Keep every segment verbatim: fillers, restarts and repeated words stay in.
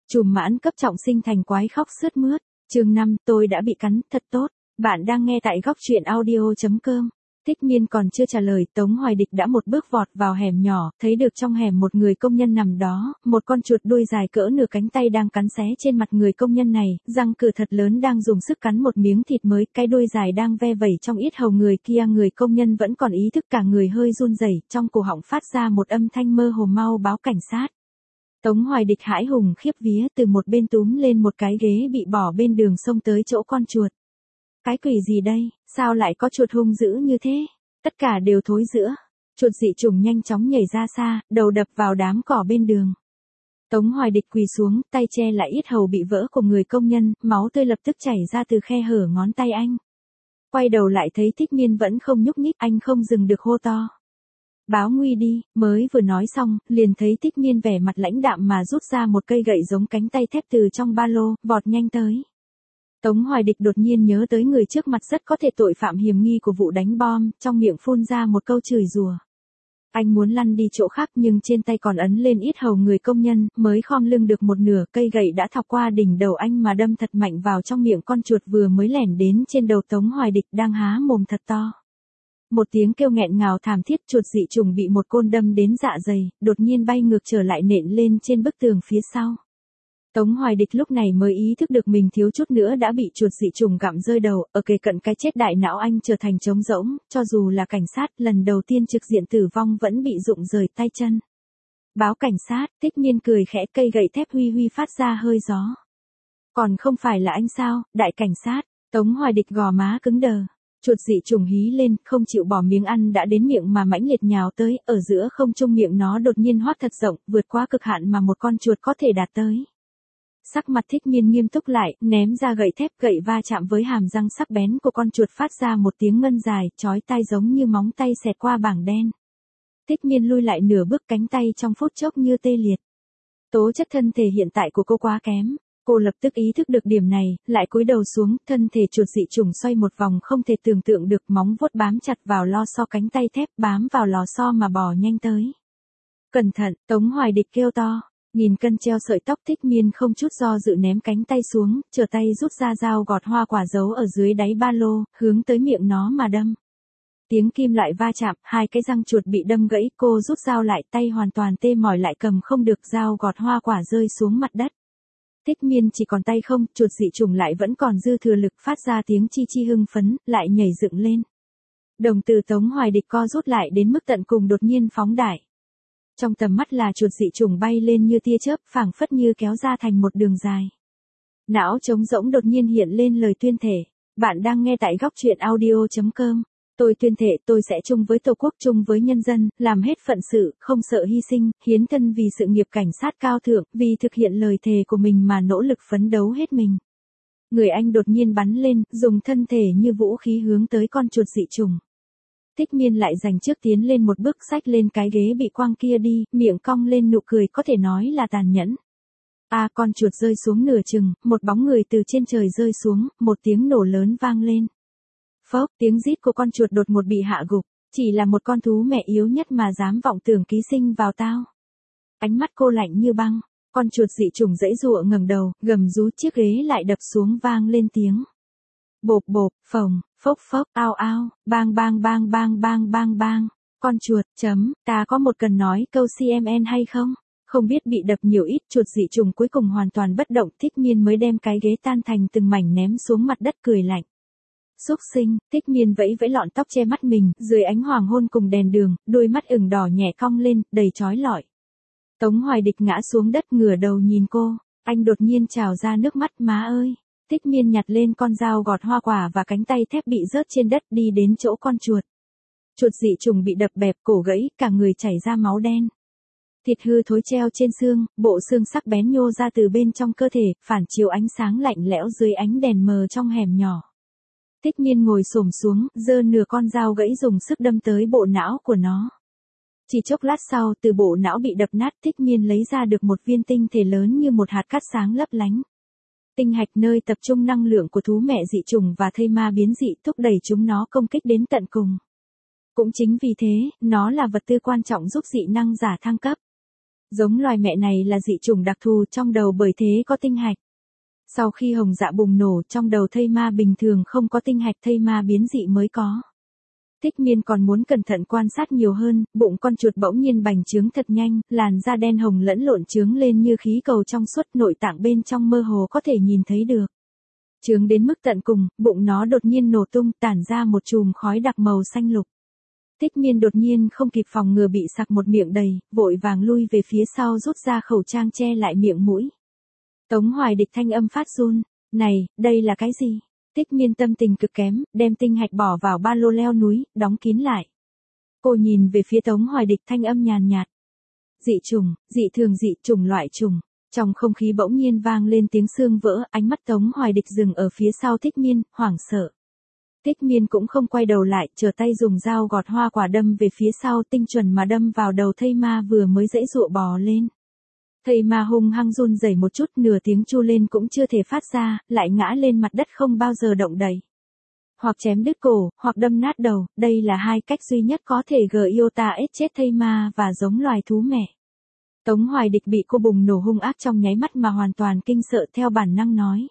Trùm mãn cấp trọng sinh thành quái khóc sướt mướt. Chương năm, tôi đã bị cắn, thật tốt. Bạn đang nghe tại góc truyện audio chấm com. Thích Miên còn chưa trả lời, Tống Hoài Địch đã một bước vọt vào hẻm nhỏ, thấy được trong hẻm một người công nhân nằm đó, một con chuột đuôi dài cỡ nửa cánh tay đang cắn xé trên mặt người công nhân này, răng cửa thật lớn đang dùng sức cắn một miếng thịt mới, cái đuôi dài đang ve vẩy trong yết hầu người kia, người công nhân vẫn còn ý thức, cả người hơi run rẩy, trong cổ họng phát ra một âm thanh mơ hồ, mau báo cảnh sát. Tống Hoài Địch hãi hùng khiếp vía từ một bên túm lên một cái ghế bị bỏ bên đường xông tới chỗ con chuột. Cái quỷ gì đây, sao lại có chuột hung dữ như thế? Tất cả đều thối rữa. Chuột dị chủng nhanh chóng nhảy ra xa, đầu đập vào đám cỏ bên đường. Tống Hoài Địch quỳ xuống, tay che lại yết hầu bị vỡ của người công nhân, máu tươi lập tức chảy ra từ khe hở ngón tay anh. Quay đầu lại thấy Thích Miên vẫn không nhúc nhích, anh không dừng được hô to. Báo nguy đi, mới vừa nói xong, liền thấy Thích Miên vẻ mặt lãnh đạm mà rút ra một cây gậy giống cánh tay thép từ trong ba lô, vọt nhanh tới. Tống Hoài Địch đột nhiên nhớ tới người trước mặt rất có thể tội phạm hiểm nghi của vụ đánh bom, trong miệng phun ra một câu chửi rủa. Anh muốn lăn đi chỗ khác nhưng trên tay còn ấn lên yết hầu người công nhân, mới khom lưng được một nửa, cây gậy đã thọc qua đỉnh đầu anh mà đâm thật mạnh vào trong miệng con chuột vừa mới lẻn đến trên đầu Tống Hoài Địch đang há mồm thật to. Một tiếng kêu nghẹn ngào thảm thiết, chuột dị chủng bị một côn đâm đến dạ dày, đột nhiên bay ngược trở lại nện lên trên bức tường phía sau. Tống Hoài Địch lúc này mới ý thức được mình thiếu chút nữa đã bị chuột dị chủng gặm rơi đầu, ở kề cận cái chết đại não anh trở thành trống rỗng, cho dù là cảnh sát, lần đầu tiên trực diện tử vong vẫn bị rụng rời tay chân. Báo cảnh sát, Thích Miên cười khẽ, cây gậy thép huy huy phát ra hơi gió. Còn không phải là anh sao, đại cảnh sát? Tống Hoài Địch gò má cứng đờ. Chuột dị chủng hí lên, không chịu bỏ miếng ăn đã đến miệng mà mãnh liệt nhào tới, ở giữa không trung miệng nó đột nhiên hoác thật rộng, vượt qua cực hạn mà một con chuột có thể đạt tới. Sắc mặt Thích Miên nghiêm túc lại, ném ra gậy thép, gậy va chạm với hàm răng sắc bén của con chuột phát ra một tiếng ngân dài, chói tai giống như móng tay xẹt qua bảng đen. Thích Miên lui lại nửa bước, cánh tay trong phút chốc như tê liệt. Tố chất thân thể hiện tại của cô quá kém. Cô lập tức ý thức được điểm này, lại cúi đầu xuống, thân thể chuột dị chủng xoay một vòng không thể tưởng tượng được, móng vuốt bám chặt vào lo xo cánh tay thép, bám vào lò xo mà bò nhanh tới. Cẩn thận, Tống Hoài Địch kêu to. Nghìn cân treo sợi tóc, Thích Miên không chút do dự ném cánh tay xuống, trở tay rút ra dao gọt hoa quả giấu ở dưới đáy ba lô, hướng tới miệng nó mà đâm. Tiếng kim loại va chạm, hai cái răng chuột bị đâm gãy, cô rút dao lại, tay hoàn toàn tê mỏi lại cầm không được, dao gọt hoa quả rơi xuống mặt đất. Thích Miên chỉ còn tay không, chuột dị chủng lại vẫn còn dư thừa lực, phát ra tiếng chi chi hưng phấn, lại nhảy dựng lên. Đồng tử Tống Hoài Địch co rút lại đến mức tận cùng, đột nhiên phóng đại. Trong tầm mắt là chuột dị chủng bay lên như tia chớp, phảng phất như kéo ra thành một đường dài. Não trống rỗng đột nhiên hiện lên lời tuyên thể. Bạn đang nghe tại góc truyện audio chấm com. Tôi tuyên thệ tôi sẽ chung với Tổ quốc, chung với nhân dân, làm hết phận sự, không sợ hy sinh, hiến thân vì sự nghiệp cảnh sát cao thượng, vì thực hiện lời thề của mình mà nỗ lực phấn đấu hết mình. Người anh đột nhiên bắn lên, dùng thân thể như vũ khí hướng tới con chuột dị chủng. Thích Miên lại giành trước tiến lên một bước, xách lên cái ghế bị quăng kia đi, miệng cong lên nụ cười có thể nói là tàn nhẫn. À, con chuột rơi xuống nửa chừng, một bóng người từ trên trời rơi xuống, một tiếng nổ lớn vang lên. Phốc, tiếng rít của con chuột đột ngột bị hạ gục, chỉ là một con thú mẹ yếu nhất mà dám vọng tưởng ký sinh vào tao. Ánh mắt cô lạnh như băng, con chuột dị chủng giãy giụa ngẩng đầu, gầm rú, chiếc ghế lại đập xuống vang lên tiếng. Bộp bộp, phồng, phốc phốc, ao ao, bang bang bang bang bang bang bang. Con chuột, chấm, ta có một cần nói câu xê em en hay không? Không biết bị đập nhiều ít, chuột dị chủng cuối cùng hoàn toàn bất động, Thích Miên mới đem cái ghế tan thành từng mảnh ném xuống mặt đất, cười lạnh. Xúc sinh, Thích Miên vẫy vẫy lọn tóc che mắt mình, dưới ánh hoàng hôn cùng đèn đường, đôi mắt ửng đỏ nhẹ cong lên, đầy chói lọi. Tống Hoài Địch ngã xuống đất, ngửa đầu nhìn cô, anh đột nhiên trào ra nước mắt, má ơi. Thích Miên nhặt lên con dao gọt hoa quả và cánh tay thép bị rớt trên đất, đi đến chỗ con chuột. Chuột dị chủng bị đập bẹp, cổ gãy, cả người chảy ra máu đen. Thịt hư thối treo trên xương, bộ xương sắc bén nhô ra từ bên trong cơ thể, phản chiếu ánh sáng lạnh lẽo dưới ánh đèn mờ trong hẻm nhỏ. Thích Miên ngồi xổm xuống, giơ nửa con dao gãy dùng sức đâm tới bộ não của nó. Chỉ chốc lát sau, từ bộ não bị đập nát, Thích Miên lấy ra được một viên tinh thể lớn như một hạt cát sáng lấp lánh. Tinh hạch nơi tập trung năng lượng của thú mẹ dị chủng và thây ma biến dị, thúc đẩy chúng nó công kích đến tận cùng. Cũng chính vì thế, nó là vật tư quan trọng giúp dị năng giả thăng cấp. Giống loài mẹ này là dị chủng đặc thù trong đầu bởi thế có tinh hạch. Sau khi hồng dạ bùng nổ trong đầu thây ma bình thường không có tinh hạch, thây ma biến dị mới có. Thích Miên còn muốn cẩn thận quan sát nhiều hơn, bụng con chuột bỗng nhiên bành trướng thật nhanh, làn da đen hồng lẫn lộn trướng lên như khí cầu trong suốt, nội tạng bên trong mơ hồ có thể nhìn thấy được. Trướng đến mức tận cùng, bụng nó đột nhiên nổ tung, tản ra một chùm khói đặc màu xanh lục. Thích Miên đột nhiên không kịp phòng ngừa bị sặc một miệng đầy, vội vàng lui về phía sau rút ra khẩu trang che lại miệng mũi. Tống Hoài Địch thanh âm phát run, này, đây là cái gì? Thích Miên tâm tình cực kém, đem tinh hạch bỏ vào ba lô leo núi, đóng kín lại. Cô nhìn về phía Tống Hoài Địch thanh âm nhàn nhạt. Dị trùng, dị thường dị trùng loại trùng. Trong không khí bỗng nhiên vang lên tiếng xương vỡ, ánh mắt Tống Hoài Địch dừng ở phía sau Thích Miên, hoảng sợ. Thích Miên cũng không quay đầu lại, trở tay dùng dao gọt hoa quả đâm về phía sau, tinh chuẩn mà đâm vào đầu thây ma vừa mới giãy giụa bò lên. Thây ma hung hăng run rẩy một chút, nửa tiếng chu lên cũng chưa thể phát ra, lại ngã lên mặt đất không bao giờ động đậy. Hoặc chém đứt cổ, hoặc đâm nát đầu, đây là hai cách duy nhất có thể giota chết thây ma và giống loài thú mẹ. Tống Hoài Địch bị cô bùng nổ hung ác trong nháy mắt mà hoàn toàn kinh sợ, theo bản năng nói.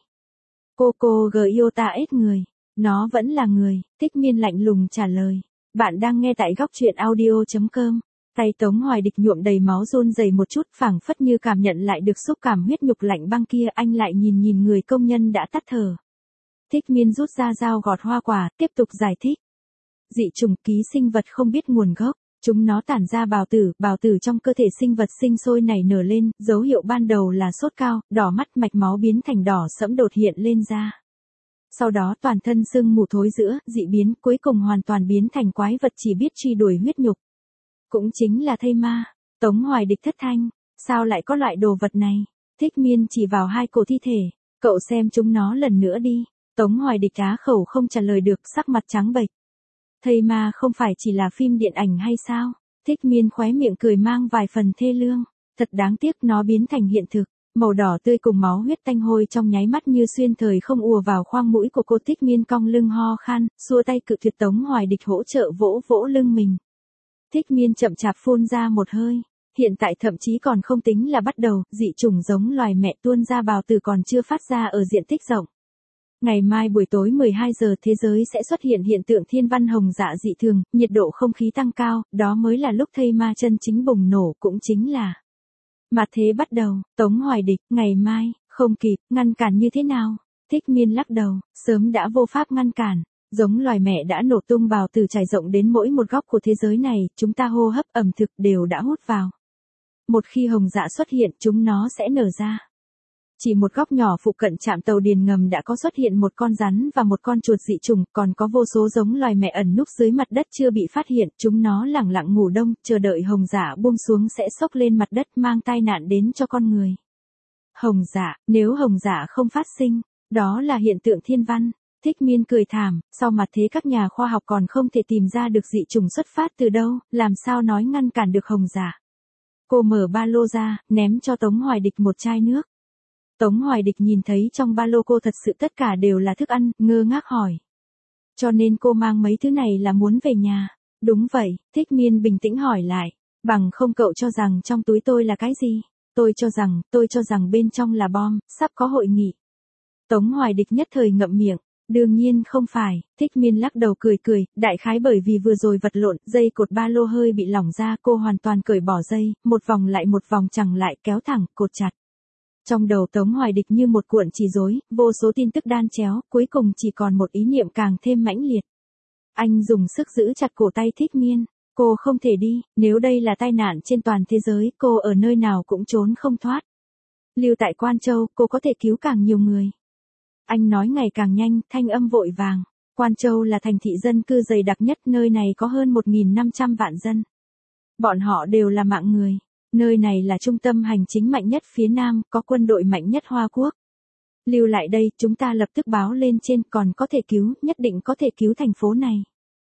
Cô cô giota người, nó vẫn là người. Thích Miên lạnh lùng trả lời. Bạn đang nghe tại góc truyện audio chấm com. Tay Tống Hoài Địch nhuộm đầy máu run rẩy một chút, phảng phất như cảm nhận lại được xúc cảm huyết nhục lạnh băng kia, anh lại nhìn nhìn người công nhân đã tắt thở. Thích Miên rút ra dao gọt hoa quả, tiếp tục giải thích. Dị chủng ký sinh vật không biết nguồn gốc, chúng nó tản ra bào tử, bào tử trong cơ thể sinh vật sinh sôi nảy nở lên, dấu hiệu ban đầu là sốt cao, đỏ mắt, mạch máu biến thành đỏ sẫm đột hiện lên da. Sau đó toàn thân sưng mù thối rữa, dị biến, cuối cùng hoàn toàn biến thành quái vật chỉ biết truy đuổi huyết nhục. Cũng chính là thây ma. Tống Hoài Địch thất thanh, sao lại có loại đồ vật này? Thích Miên chỉ vào hai cổ thi thể, cậu xem chúng nó lần nữa đi. Tống Hoài Địch á khẩu không trả lời được, sắc mặt trắng bệch. Thây ma không phải chỉ là phim điện ảnh hay sao? Thích Miên khóe miệng cười mang vài phần thê lương, thật đáng tiếc nó biến thành hiện thực. Màu đỏ tươi cùng máu huyết tanh hôi trong nháy mắt như xuyên thời không ùa vào khoang mũi của cô. Thích Miên cong lưng ho khan, xua tay cự tuyệt. Tống Hoài Địch hỗ trợ vỗ vỗ lưng mình. Thích Miên chậm chạp phun ra một hơi, hiện tại thậm chí còn không tính là bắt đầu, dị chủng giống loài mẹ tuôn ra bào tử còn chưa phát ra ở diện tích rộng. Ngày mai buổi tối mười hai giờ thế giới sẽ xuất hiện hiện tượng thiên văn hồng dạ dị thường, nhiệt độ không khí tăng cao, đó mới là lúc thây ma chân chính bùng nổ, cũng chính là mà thế bắt đầu. Tống Hoài Địch, ngày mai, không kịp, ngăn cản như thế nào? Thích Miên lắc đầu, sớm đã vô pháp ngăn cản. Giống loài mẹ đã nổ tung bào tử trải rộng đến mỗi một góc của thế giới này, chúng ta hô hấp ẩm thực đều đã hút vào. Một khi hồng dạ xuất hiện, chúng nó sẽ nở ra. Chỉ một góc nhỏ phụ cận trạm tàu điện ngầm đã có xuất hiện một con rắn và một con chuột dị chủng, còn có vô số giống loài mẹ ẩn núp dưới mặt đất chưa bị phát hiện, chúng nó lẳng lặng ngủ đông, chờ đợi hồng dạ buông xuống sẽ xốc lên mặt đất mang tai nạn đến cho con người. Hồng dạ, nếu hồng dạ không phát sinh, đó là hiện tượng thiên văn. Thích Miên cười thảm, sau mặt thế các nhà khoa học còn không thể tìm ra được dị chủng xuất phát từ đâu, làm sao nói ngăn cản được hồng dạ. Cô mở ba lô ra, ném cho Tống Hoài Địch một chai nước. Tống Hoài Địch nhìn thấy trong ba lô cô thật sự tất cả đều là thức ăn, ngơ ngác hỏi. Cho nên cô mang mấy thứ này là muốn về nhà. Đúng vậy, Thích Miên bình tĩnh hỏi lại. Bằng không cậu cho rằng trong túi tôi là cái gì? Tôi cho rằng, tôi cho rằng bên trong là bom, sắp có hội nghị. Tống Hoài Địch nhất thời ngậm miệng. Đương nhiên không phải. Thích Miên lắc đầu cười cười, đại khái bởi vì vừa rồi vật lộn, dây cột ba lô hơi bị lỏng ra, cô hoàn toàn cởi bỏ dây, một vòng lại một vòng chẳng lại kéo thẳng, cột chặt. Trong đầu Tống Hoài Địch như một cuộn chỉ rối, vô số tin tức đan chéo, cuối cùng chỉ còn một ý niệm càng thêm mãnh liệt. Anh dùng sức giữ chặt cổ tay Thích Miên, cô không thể đi, nếu đây là tai nạn trên toàn thế giới, cô ở nơi nào cũng trốn không thoát. Lưu tại Quan Châu, cô có thể cứu càng nhiều người. Anh nói ngày càng nhanh, thanh âm vội vàng. Quan Châu là thành thị dân cư dày đặc nhất, nơi này có hơn một nghìn năm trăm vạn dân. Bọn họ đều là mạng người. Nơi này là trung tâm hành chính mạnh nhất phía Nam, có quân đội mạnh nhất Hoa Quốc. Lưu lại đây, chúng ta lập tức báo lên trên, còn có thể cứu, nhất định có thể cứu thành phố này.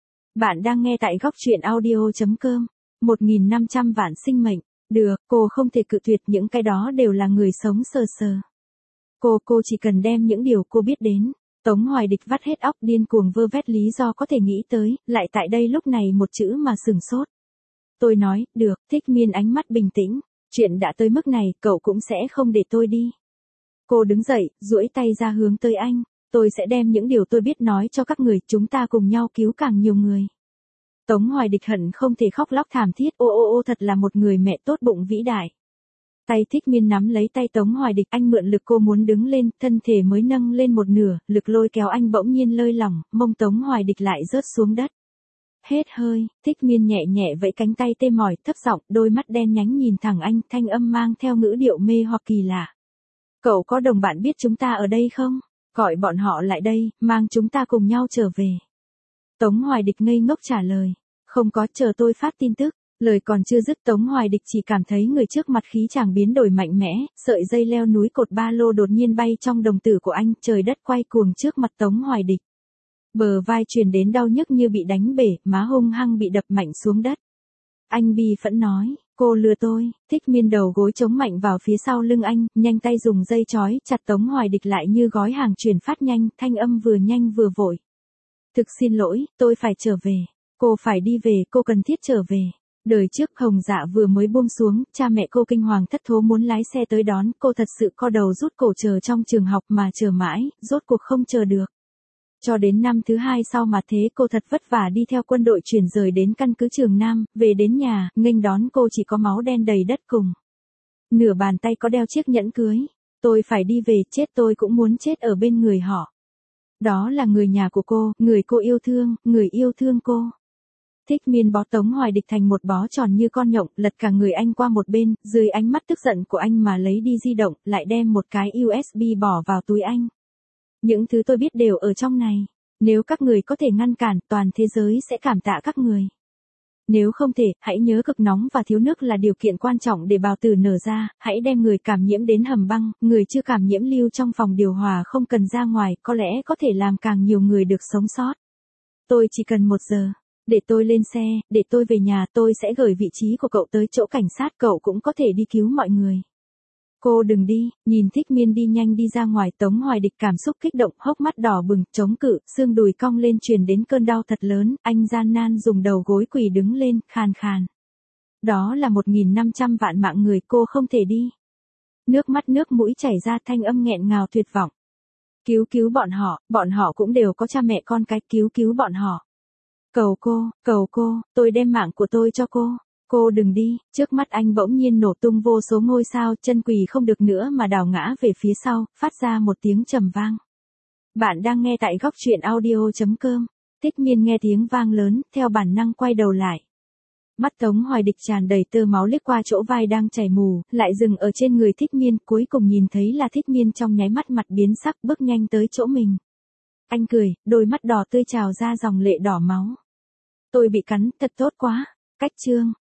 Bạn đang nghe tại góc truyện audio chấm com. một nghìn năm trăm vạn sinh mệnh. Được, cô không thể cự tuyệt, những cái đó đều là người sống sờ sờ. Cô, cô chỉ cần đem những điều cô biết đến. Tống Hoài Địch vắt hết óc điên cuồng vơ vét lý do có thể nghĩ tới, lại tại đây lúc này một chữ mà sừng sốt. Tôi nói, được, Thích Miên ánh mắt bình tĩnh. Chuyện đã tới mức này, cậu cũng sẽ không để tôi đi. Cô đứng dậy, duỗi tay ra hướng tới anh. Tôi sẽ đem những điều tôi biết nói cho các người, chúng ta cùng nhau cứu càng nhiều người. Tống Hoài Địch hận không thể khóc lóc thảm thiết, ô ô ô thật là một người mẹ tốt bụng vĩ đại. Tay Thích Miên nắm lấy tay Tống Hoài Địch, anh mượn lực cô muốn đứng lên, thân thể mới nâng lên một nửa, lực lôi kéo anh bỗng nhiên lơi lỏng, mông Tống Hoài Địch lại rớt xuống đất. Hết hơi, Thích Miên nhẹ nhẹ vẫy cánh tay tê mỏi, thấp giọng, đôi mắt đen nhánh nhìn thẳng anh, thanh âm mang theo ngữ điệu mê hoặc kỳ lạ. Cậu có đồng bạn biết chúng ta ở đây không? Gọi bọn họ lại đây, mang chúng ta cùng nhau trở về. Tống Hoài Địch ngây ngốc trả lời. Không có, chờ tôi phát tin tức. Lời còn chưa dứt Tống Hoài Địch chỉ cảm thấy người trước mặt khí chàng biến đổi mạnh mẽ, sợi dây leo núi cột ba lô đột nhiên bay trong đồng tử của anh, trời đất quay cuồng trước mặt Tống Hoài Địch. Bờ vai truyền đến đau nhức như bị đánh bể, má hung hăng bị đập mạnh xuống đất. Anh bi phẫn nói, cô lừa tôi. Thích Miên đầu gối chống mạnh vào phía sau lưng anh, nhanh tay dùng dây trói chặt Tống Hoài Địch lại như gói hàng chuyển phát nhanh, thanh âm vừa nhanh vừa vội. Thực xin lỗi, tôi phải trở về. Cô phải đi về, cô cần thiết trở về. Đời trước Hồng Dạ vừa mới buông xuống, cha mẹ cô kinh hoàng thất thố muốn lái xe tới đón, cô thật sự co đầu rút cổ chờ trong trường học mà chờ mãi, rốt cuộc không chờ được. Cho đến năm thứ hai sau mà thế cô thật vất vả đi theo quân đội chuyển rời đến căn cứ Trường Nam, về đến nhà, nghênh đón cô chỉ có máu đen đầy đất cùng. Nửa bàn tay có đeo chiếc nhẫn cưới. Tôi phải đi về, chết tôi cũng muốn chết ở bên người họ. Đó là người nhà của cô, người cô yêu thương, người yêu thương cô. Thích Miên bó Tống Hoài Địch thành một bó tròn như con nhộng, lật cả người anh qua một bên, dưới ánh mắt tức giận của anh mà lấy đi di động, lại đem một cái u ét bê bỏ vào túi anh. Những thứ tôi biết đều ở trong này. Nếu các người có thể ngăn cản, toàn thế giới sẽ cảm tạ các người. Nếu không thể, hãy nhớ cực nóng và thiếu nước là điều kiện quan trọng để bào tử nở ra, hãy đem người cảm nhiễm đến hầm băng, người chưa cảm nhiễm lưu trong phòng điều hòa không cần ra ngoài, có lẽ có thể làm càng nhiều người được sống sót. Tôi chỉ cần một giờ. Để tôi lên xe, để tôi về nhà, tôi sẽ gửi vị trí của cậu tới chỗ cảnh sát, cậu cũng có thể đi cứu mọi người. Cô đừng đi, nhìn Thích Miên đi nhanh đi ra ngoài, Tống Hoài Địch cảm xúc kích động, hốc mắt đỏ bừng, chống cự, xương đùi cong lên truyền đến cơn đau thật lớn, anh gian nan dùng đầu gối quỳ đứng lên, khàn khàn. Đó là một nghìn năm trăm vạn mạng người, cô không thể đi. Nước mắt nước mũi chảy ra, thanh âm nghẹn ngào tuyệt vọng. Cứu cứu bọn họ, bọn họ cũng đều có cha mẹ con cái, cứu cứu bọn họ. Cầu cô, cầu cô, tôi đem mạng của tôi cho cô. Cô đừng đi. Trước mắt anh bỗng nhiên nổ tung vô số ngôi sao, chân quỳ không được nữa mà đảo ngã về phía sau, phát ra một tiếng trầm vang. Bạn đang nghe tại góc truyện audio chấm com. Thích Miên nghe tiếng vang lớn, theo bản năng quay đầu lại. Mắt Tống Hoài Địch tràn đầy tơ máu liếc qua chỗ vai đang chảy mù, lại dừng ở trên người Thích Miên, cuối cùng nhìn thấy là Thích Miên trong nháy mắt mặt biến sắc, bước nhanh tới chỗ mình. Anh cười, đôi mắt đỏ tươi trào ra dòng lệ đỏ máu. Tôi bị cắn, thật tốt quá. Cách chương